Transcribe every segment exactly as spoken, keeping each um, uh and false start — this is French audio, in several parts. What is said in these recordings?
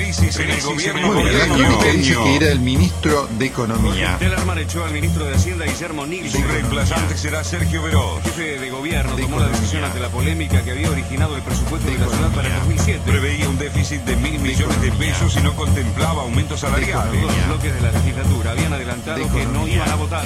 crisis en el gobierno. Muy bien, y usted dice que era el ministro de Economía. Tellerman echó al ministro de Hacienda, Guillermo Nigri. Su reemplazante será Sergio Veroz. El jefe de gobierno de tomó economía. la decisión ante la polémica que había originado el presupuesto de, de la ciudad para el dos mil siete. Preveía un déficit de mil millones de pesos y no contemplaba aumentos salariales. Los bloques de la legislatura habían adelantado que no iban a votar.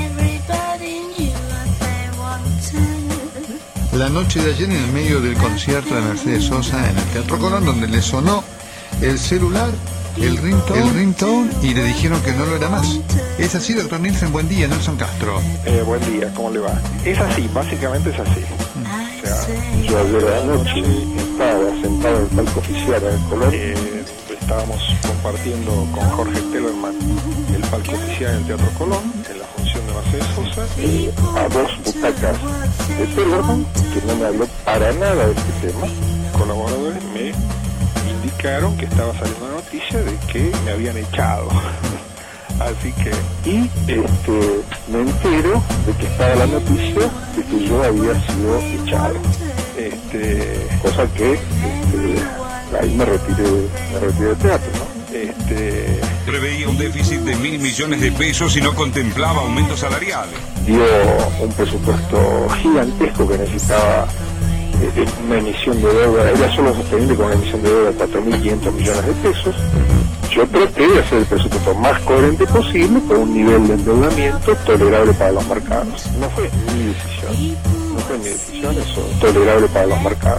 La noche de ayer, en el medio del concierto de Mercedes Sosa en el Teatro Colón, donde le sonó el celular, el ringtone, el ringtone y le dijeron que no lo era más. ¿Es así, doctor Nielsen? Buen día, Nelson Castro. Eh, buen día, ¿cómo le va? Es así, básicamente es así. O sea, yo ayer a la noche estaba sentado en el palco oficial en el Colón. Eh, estábamos compartiendo con Jorge Tellerman el palco oficial en el Teatro Colón, en la función de Mercedes Sosa, eh, a dos butacas de Tellerman, que no me habló para nada de este tema. Colaboradores me indicaron que estaba saliendo la noticia de que me habían echado. Así que, y este, me entero de que estaba la noticia de que yo había sido echado. Este, cosa que este, ahí me retiré, me retiré del teatro, ¿no? Este, Preveía un déficit de mil millones de pesos y no contemplaba aumentos salariales. Dio un presupuesto gigantesco que necesitaba eh, una emisión de deuda, era solo sostenible con una emisión de deuda de cuatro mil quinientos millones de pesos. Yo traté de hacer el presupuesto más coherente posible con un nivel de endeudamiento tolerable para los mercados. No fue mi decisión, no fue mi decisión, eso tolerable para los mercados.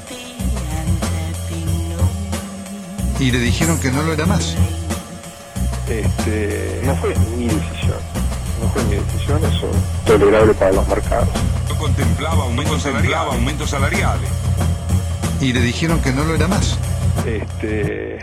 Y le dijeron que no lo era más. Este, no fue mi decisión, no fue mi decisión, eso tolerable para los mercados. No contemplaba aumentos salariales, aumentos salariales. Y le dijeron que no lo era más. Este...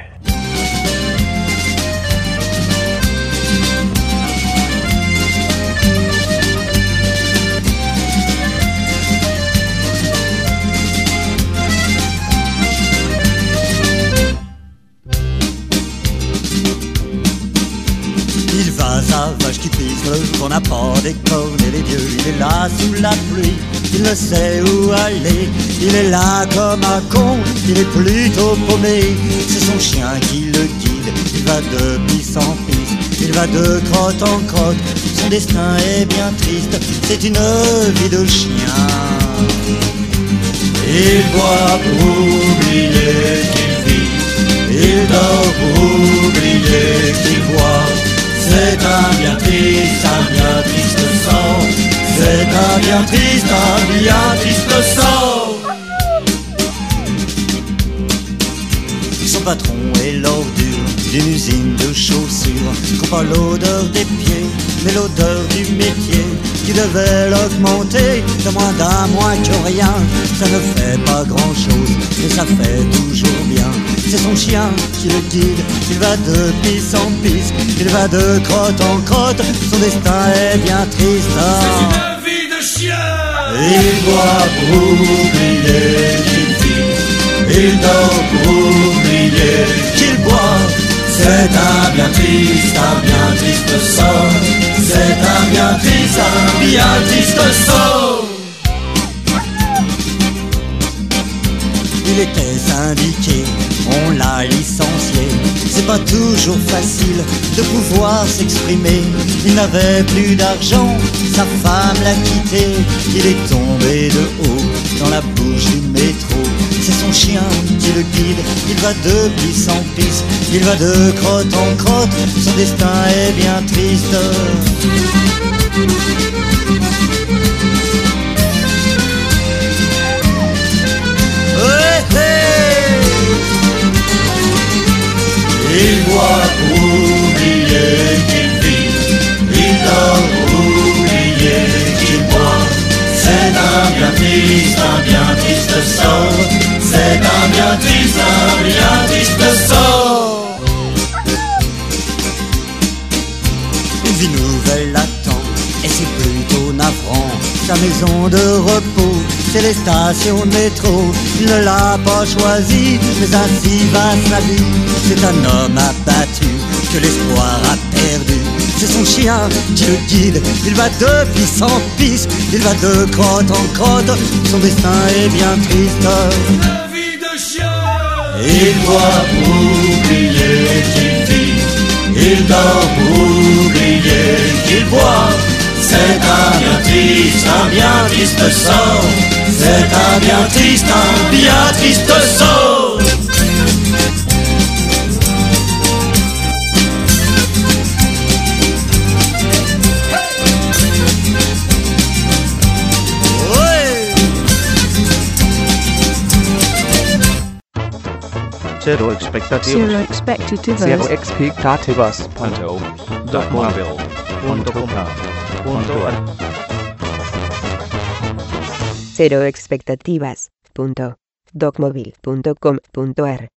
Il va sauvage qui pisse, qu'on n'a pas décorné les dieux. Il est là sous la pluie, il ne sait où aller. Il est là comme un con, il est plutôt paumé. C'est son chien qui le guide, il va de pisse en pisse, il va de crotte en crotte. Son destin est bien triste, c'est une vie de chien. Il boit pour oublier qu'il vit, il dort pour oublier qu'il boit. C'est un bien triste, un bien triste sort. C'est un bien triste, un bien triste sort. Son patron est l'ordure d'une usine de chaussures. Qu'on pas l'odeur des pieds, mais l'odeur du métier qui devait l'augmenter de moins d'un mois que rien. Ça ne fait pas grand chose, mais ça fait toujours bien. C'est son chien qui le guide, il va de pisse en pisse, il va de crotte en crotte, son destin est bien triste. C'est une vie de chien. Il boit pour oublier qu'il vit, il dort pour oublier qu'il boit. C'est un bien triste, un bien triste sort. C'est un bien triste, un bien triste sort. Il était syndiqué, on l'a licencié. C'est pas toujours facile de pouvoir s'exprimer. Il n'avait plus d'argent, sa femme l'a quitté. Il est tombé de haut dans la bouche du métro. C'est son chien qui le guide, il va de pisse en pisse, il va de crotte en crotte, son destin est bien triste. Il boit pour oublier qu'il vit, il dort pour oublier qu'il boit. C'est un bien triste, un bien triste sort. C'est un bien triste, un bien triste sort. Une vie nouvelle l'attend, et c'est plutôt navrant. Sa maison de repos, c'est les stations de métro. Il ne l'a pas choisi, mais ainsi va sa vie. C'est un homme abattu, que l'espoir a perdu. C'est son chien qui le guide, il va de pisse en pisse, il va de crotte en crotte, son destin est bien triste. La vie de chien. Il boit pour oublier dort pour oublier qu'il boit. C'est un bien triste, un bien triste sort. C'est un bien triste, un bien triste sort. Zero expectativas. Zero expectativas. Zero expectativas. Punto. Docmobile. Punto com. Punto ar. Cero expectativas. Punto. Docmobile punto com punto ar